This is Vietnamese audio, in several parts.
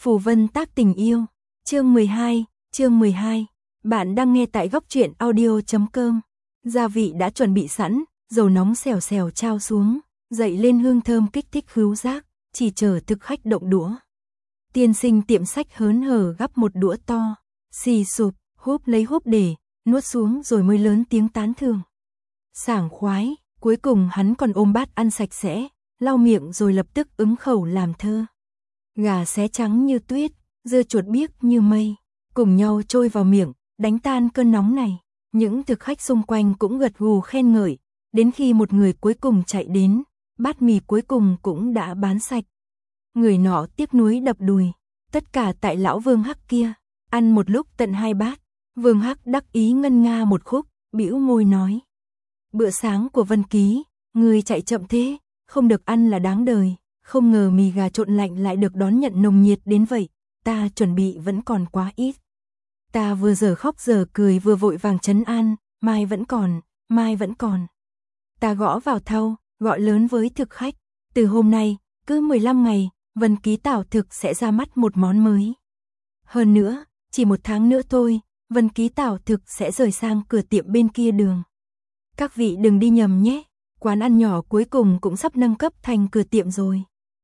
Phù Vân tác tình yêu, chương 12. Bạn đang nghe tại góc truyện audio.com. Gia vị đã chuẩn bị sẵn, dầu nóng xèo xèo trao xuống, dậy lên hương thơm kích thích khứu giác, chỉ chờ thực khách động đũa. Tiên sinh tiệm sách hớn hở gắp một đũa to, xì sụp, húp lấy húp để, nuốt xuống rồi mới lớn tiếng tán thưởng. Sảng khoái, cuối cùng hắn còn ôm bát ăn sạch sẽ, lau miệng rồi lập tức ứng khẩu làm thơ. Gà xé trắng như tuyết, dưa chuột biếc như mây, cùng nhau trôi vào miệng, đánh tan cơn nóng này. Những thực khách xung quanh cũng gật gù khen ngợi, đến khi một người cuối cùng chạy đến, bát mì cuối cùng cũng đã bán sạch. Người nọ tiếc nuối đập đùi, tất cả tại lão Vương Hắc kia, ăn một lúc tận 2 bát. Vương Hắc đắc ý ngân nga một khúc, bĩu môi nói: "Bữa sáng của Vân Ký, người chạy chậm thế, không được ăn là đáng đời, không ngờ mì gà trộn lạnh lại được đón nhận nồng nhiệt đến vậy, ta chuẩn bị vẫn còn quá ít." Ta vừa giờ khóc giờ cười vừa vội vàng trấn an, mai vẫn còn. Ta gõ vào thau, gọi lớn với thực khách, từ hôm nay, cứ 15 ngày, Vân Ký Tảo Thực sẽ ra mắt một món mới. Hơn nữa, chỉ 1 tháng nữa thôi, Vân Ký Tảo Thực sẽ rời sang cửa tiệm bên kia đường. Các vị đừng đi nhầm nhé, quán ăn nhỏ cuối cùng cũng sắp nâng cấp thành cửa tiệm rồi.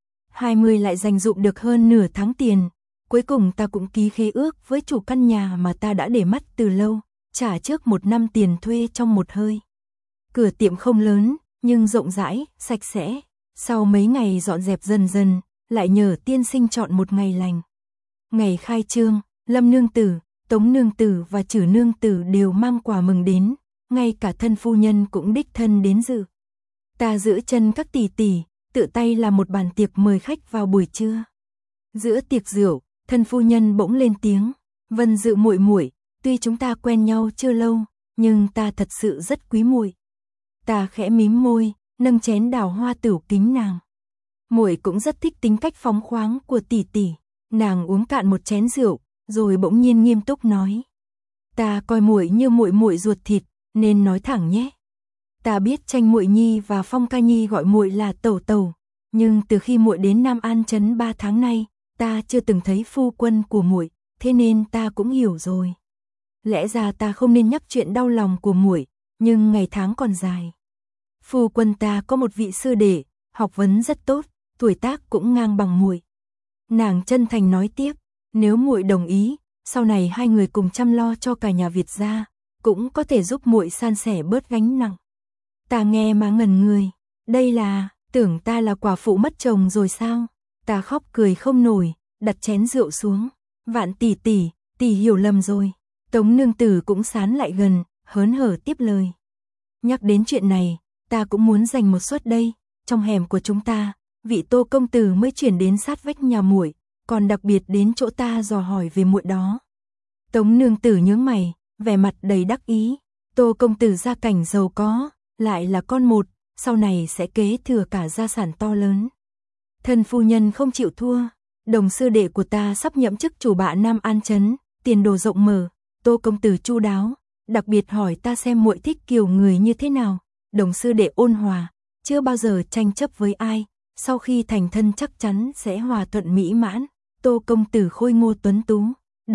20 lại dành dụm được hơn nửa tháng tiền. Cuối cùng ta cũng ký khế ước với chủ căn nhà mà ta đã để mắt từ lâu, trả trước 1 năm tiền thuê trong một hơi. Cửa tiệm không lớn, nhưng rộng rãi, sạch sẽ. Sau mấy ngày dọn dẹp dần dần, lại nhờ tiên sinh chọn một ngày lành. Ngày khai trương, Lâm nương tử, Tống nương tử và Trử nương tử đều mang quà mừng đến, ngay cả thân phu nhân cũng đích thân đến dự. Ta giữ chân các tỷ tỷ, tự tay làm một bàn tiệc mời khách vào buổi trưa. Giữa tiệc rượu, thân phu nhân bỗng lên tiếng: "Vân Dự muội muội, tuy chúng ta quen nhau chưa lâu, nhưng ta thật sự rất quý muội." Ta khẽ mím môi, nâng chén đào hoa tửu kính nàng. Muội cũng rất thích tính cách phóng khoáng của tỷ tỷ. Nàng uống cạn một chén rượu, rồi bỗng nhiên nghiêm túc nói: "Ta coi muội như muội muội ruột thịt, nên nói thẳng nhé. Ta biết Tranh muội nhi và Phong ca nhi gọi muội là tẩu tẩu, nhưng từ khi muội đến Nam An trấn 3 tháng nay, ta chưa từng thấy phu quân của muội, thế nên ta cũng hiểu rồi. Lẽ ra ta không nên nhắc chuyện đau lòng của muội, nhưng ngày tháng còn dài. Phu quân ta có một vị sư đệ, học vấn rất tốt, tuổi tác cũng ngang bằng muội." Nàng chân thành nói tiếp: "Nếu muội đồng ý, sau này hai người cùng chăm lo cho cả nhà Việt gia, cũng có thể giúp muội san sẻ bớt gánh nặng." Ta nghe mà ngẩn người, đây là, tưởng ta là quả phụ mất chồng rồi sao? Ta khóc cười không nổi, đặt chén rượu xuống. "Vạn tỷ tỷ, tỷ hiểu lầm rồi." Tống nương tử cũng sán lại gần, hớn hở tiếp lời: "Nhắc đến chuyện này, ta cũng muốn dành một suất đây. Trong hẻm của chúng ta, vị Tô công tử mới chuyển đến sát vách nhà muội, còn đặc biệt đến chỗ ta dò hỏi về muội đó." Tống nương tử nhướng mày, vẻ mặt đầy đắc ý. Tô công tử gia cảnh giàu có, lại là con một, sau này sẽ kế thừa cả gia sản to lớn. Thân phu nhân không chịu thua, đồng sư đệ của ta sắp nhậm chức chủ bạ Nam An trấn, tiền đồ rộng mở. Tô công tử chu đáo, đặc biệt hỏi ta xem muội thích kiểu người như thế nào. Đồng sư đệ ôn hòa, chưa bao giờ tranh chấp với ai, sau khi thành thân chắc chắn sẽ hòa thuận mỹ mãn. Tô công tử khôi ngô tuấn tú,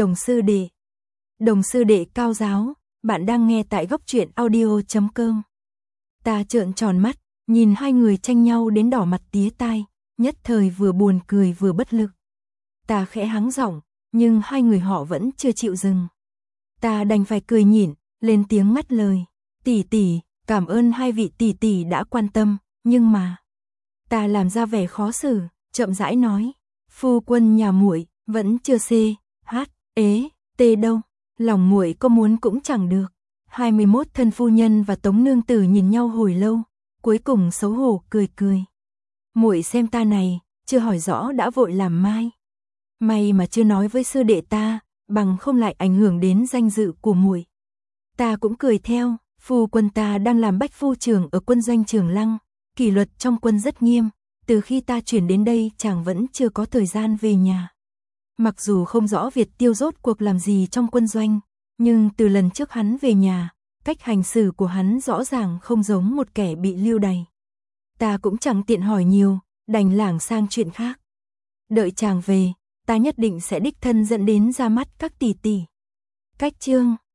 đồng sư đệ cao giáo. Bạn đang nghe tại góc truyện audio.com. Ta trợn tròn mắt, nhìn hai người tranh nhau đến đỏ mặt tía tai, nhất thời vừa buồn cười vừa bất lực. Ta khẽ hắng giọng, nhưng hai người họ vẫn chưa chịu dừng. Ta đành phải cười nhịn, lên tiếng ngắt lời: "Tỷ tỷ, cảm ơn hai vị tỷ tỷ đã quan tâm, nhưng mà..." Ta làm ra vẻ khó xử, chậm rãi nói: "Phu quân nhà muội vẫn chưa tê đâu, lòng muội có muốn cũng chẳng được." 21 thân phu nhân và Tống nương tử nhìn nhau hồi lâu, cuối cùng xấu hổ cười cười. "Muội xem ta này, chưa hỏi rõ đã vội làm mai. May mà chưa nói với sư đệ ta, bằng không lại ảnh hưởng đến danh dự của muội." Ta cũng cười theo, phu quân ta đang làm bách phu trưởng ở quân doanh Trường Lăng, kỷ luật trong quân rất nghiêm, từ khi ta chuyển đến đây chàng vẫn chưa có thời gian về nhà. Mặc dù không rõ Việt Tiêu rốt cuộc làm gì trong quân doanh, nhưng từ lần trước hắn về nhà, cách hành xử của hắn rõ ràng không giống một kẻ bị lưu đày. Ta cũng chẳng tiện hỏi nhiều, đành lảng sang chuyện khác. Đợi chàng về, ta nhất định sẽ đích thân dẫn đến ra mắt các tỷ tỷ. Cách chương